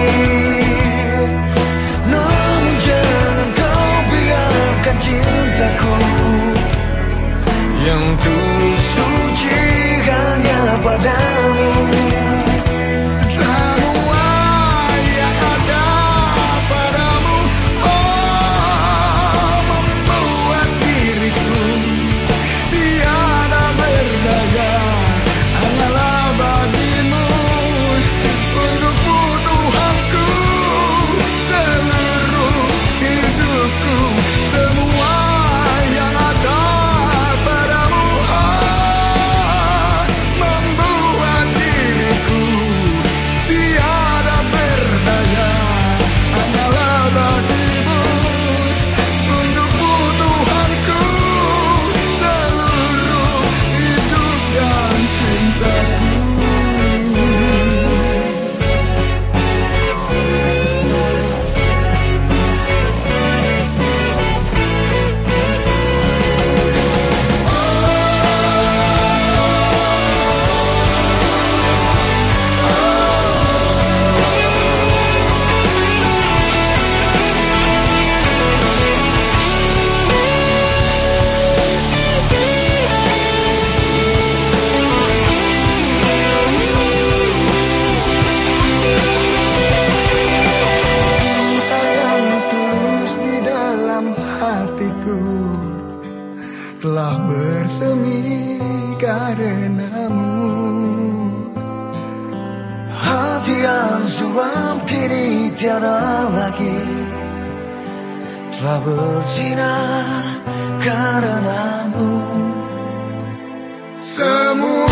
Namun jangan kau biarkan cintaku yang tulus suci hanya padamu. Semua yang ada padamu, oh, membuat diriku tiada berdaya. Hanyalah bagimu, untukmu Tuhanku, seluruh hidupku. Semua yang ada padamu, oh, membuat diriku tiada berdaya. Hanyalah bagimu, untukmu Tuhanku, seluruh hidup dan cintaku. Cinta yang tulus di dalam hatiku telah bersemi karenamu. Hati yang suram kini tiada lagi, telah bersinar karenamu. Semua